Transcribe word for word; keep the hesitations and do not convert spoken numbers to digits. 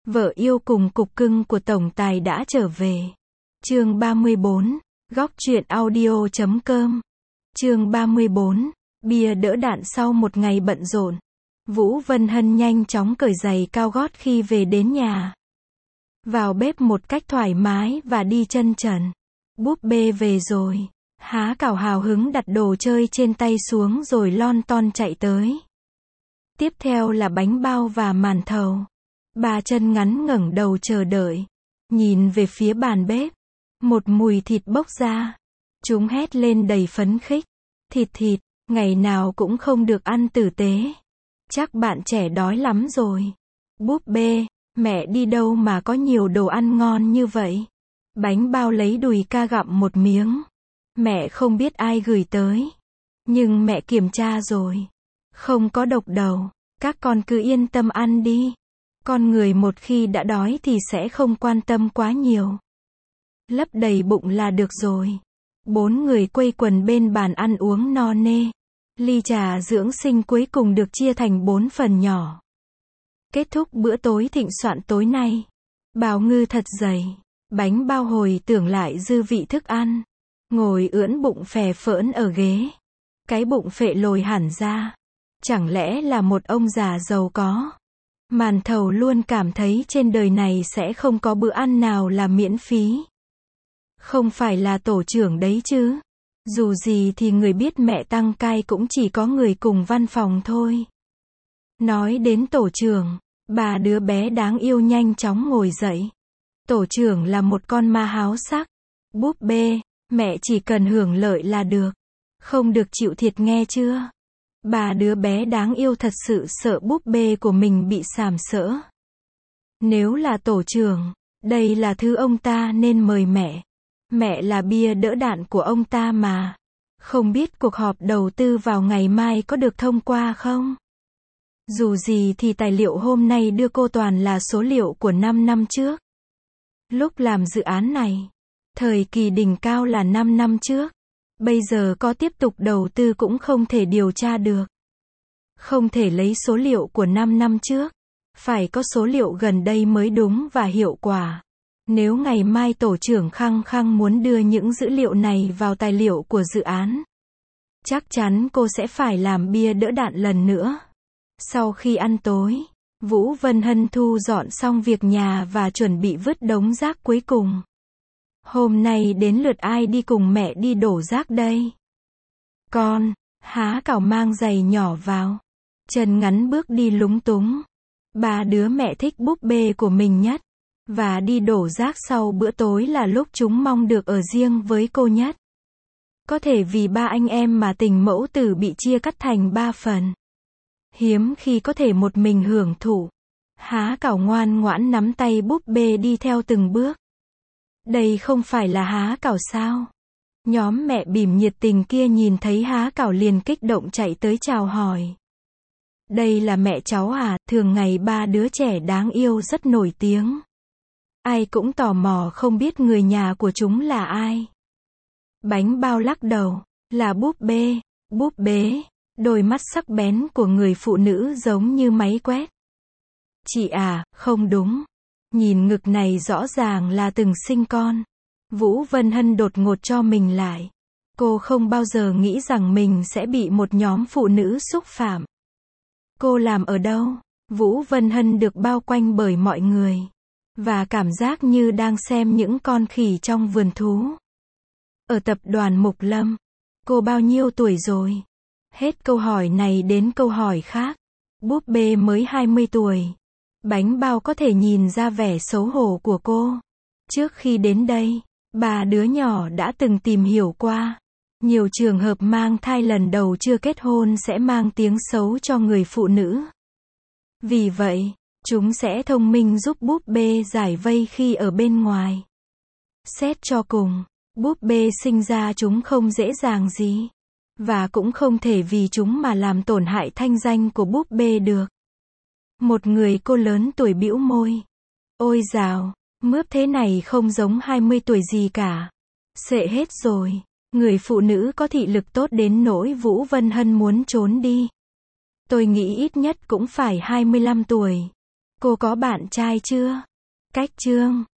Vợ yêu cùng cục cưng của tổng tài đã trở về. Chương ba mươi bốn, góc truyện audio chấm com. Chương ba mươi bốn, bia đỡ đạn sau một ngày bận rộn. Vũ Vân Hân nhanh chóng cởi giày cao gót khi về đến nhà. Vào bếp một cách thoải mái và đi chân trần. Búp bê về rồi. Há Cảo hào hứng đặt đồ chơi trên tay xuống rồi lon ton chạy tới. Tiếp theo là bánh bao và màn thầu. Bà chân ngắn ngẩng đầu chờ đợi. Nhìn về phía bàn bếp. Một mùi thịt bốc ra. Chúng hét lên đầy phấn khích. Thịt thịt, ngày nào cũng không được ăn tử tế. Chắc bạn trẻ đói lắm rồi. Búp bê, mẹ đi đâu mà có nhiều đồ ăn ngon như vậy? Bánh bao lấy đùi ca gặm một miếng. Mẹ không biết ai gửi tới. Nhưng mẹ kiểm tra rồi. Không có độc đầu. Các con cứ yên tâm ăn đi. Con người một khi đã đói thì sẽ không quan tâm quá nhiều. Lấp đầy bụng là được rồi. Bốn người quây quần bên bàn ăn uống no nê. Ly trà dưỡng sinh cuối cùng được chia thành bốn phần nhỏ. Kết thúc bữa tối thịnh soạn tối nay. Bào ngư thật dày. Bánh bao hồi tưởng lại dư vị thức ăn. Ngồi ưỡn bụng phè phỡn ở ghế. Cái bụng phệ lồi hẳn ra. Chẳng lẽ là một ông già giàu có. Màn thầu luôn cảm thấy trên đời này sẽ không có bữa ăn nào là miễn phí. Không phải là tổ trưởng đấy chứ. Dù gì thì người biết mẹ tăng cai cũng chỉ có người cùng văn phòng thôi. Nói đến tổ trưởng, bà đứa bé đáng yêu nhanh chóng ngồi dậy. Tổ trưởng là một con ma háo sắc. Búp bê, mẹ chỉ cần hưởng lợi là được. Không được chịu thiệt nghe chưa? Bà đứa bé đáng yêu thật sự sợ búp bê của mình bị sàm sỡ. Nếu là tổ trưởng, đây là thứ ông ta nên mời mẹ. Mẹ là bia đỡ đạn của ông ta mà. Không biết cuộc họp đầu tư vào ngày mai có được thông qua không? Dù gì thì tài liệu hôm nay đưa cô toàn là số liệu của năm năm trước. Lúc làm dự án này, thời kỳ đỉnh cao là năm năm trước. Bây giờ có tiếp tục đầu tư cũng không thể điều tra được. Không thể lấy số liệu của năm năm trước. Phải có số liệu gần đây mới đúng và hiệu quả. Nếu ngày mai tổ trưởng khăng khăng muốn đưa những dữ liệu này vào tài liệu của dự án, chắc chắn cô sẽ phải làm bia đỡ đạn lần nữa. Sau khi ăn tối, Vũ Vân Hân thu dọn xong việc nhà và chuẩn bị vứt đống rác cuối cùng. Hôm nay đến lượt ai đi cùng mẹ đi đổ rác đây? Con, Há Cảo mang giày nhỏ vào. Chân ngắn bước đi lúng túng. Ba đứa mẹ thích búp bê của mình nhất. Và đi đổ rác sau bữa tối là lúc chúng mong được ở riêng với cô nhất. Có thể vì ba anh em mà tình mẫu tử bị chia cắt thành ba phần. Hiếm khi có thể một mình hưởng thụ. Há Cảo ngoan ngoãn nắm tay búp bê đi theo từng bước. Đây không phải là Há Cảo sao? Nhóm mẹ bỉm nhiệt tình kia nhìn thấy Há Cảo liền kích động chạy tới chào hỏi. Đây là mẹ cháu à, thường ngày ba đứa trẻ đáng yêu rất nổi tiếng. Ai cũng tò mò không biết người nhà của chúng là ai. Bánh bao lắc đầu, là búp bê, búp bế, đôi mắt sắc bén của người phụ nữ giống như máy quét. Chị à, không đúng. Nhìn ngực này rõ ràng là từng sinh con. Vũ Vân Hân đột ngột cho mình lại. Cô không bao giờ nghĩ rằng mình sẽ bị một nhóm phụ nữ xúc phạm. Cô làm ở đâu? Vũ Vân Hân được bao quanh bởi mọi người. Và cảm giác như đang xem những con khỉ trong vườn thú. Ở tập đoàn Mục Lâm. Cô bao nhiêu tuổi rồi? Hết câu hỏi này đến câu hỏi khác. Búp bê mới hai mươi tuổi. Bánh bao có thể nhìn ra vẻ xấu hổ của cô. Trước khi đến đây, bà đứa nhỏ đã từng tìm hiểu qua. Nhiều trường hợp mang thai lần đầu chưa kết hôn sẽ mang tiếng xấu cho người phụ nữ. Vì vậy, chúng sẽ thông minh giúp búp bê giải vây khi ở bên ngoài. Xét cho cùng, búp bê sinh ra chúng không dễ dàng gì. Và cũng không thể vì chúng mà làm tổn hại thanh danh của búp bê được. Một người cô lớn tuổi bĩu môi. Ôi dào, mướp thế này không giống hai mươi tuổi gì cả. Sệ hết rồi. Người phụ nữ có thị lực tốt đến nỗi Vũ Vân Hân muốn trốn đi. Tôi nghĩ ít nhất cũng phải hai mươi lăm tuổi. Cô có bạn trai chưa? Cách chương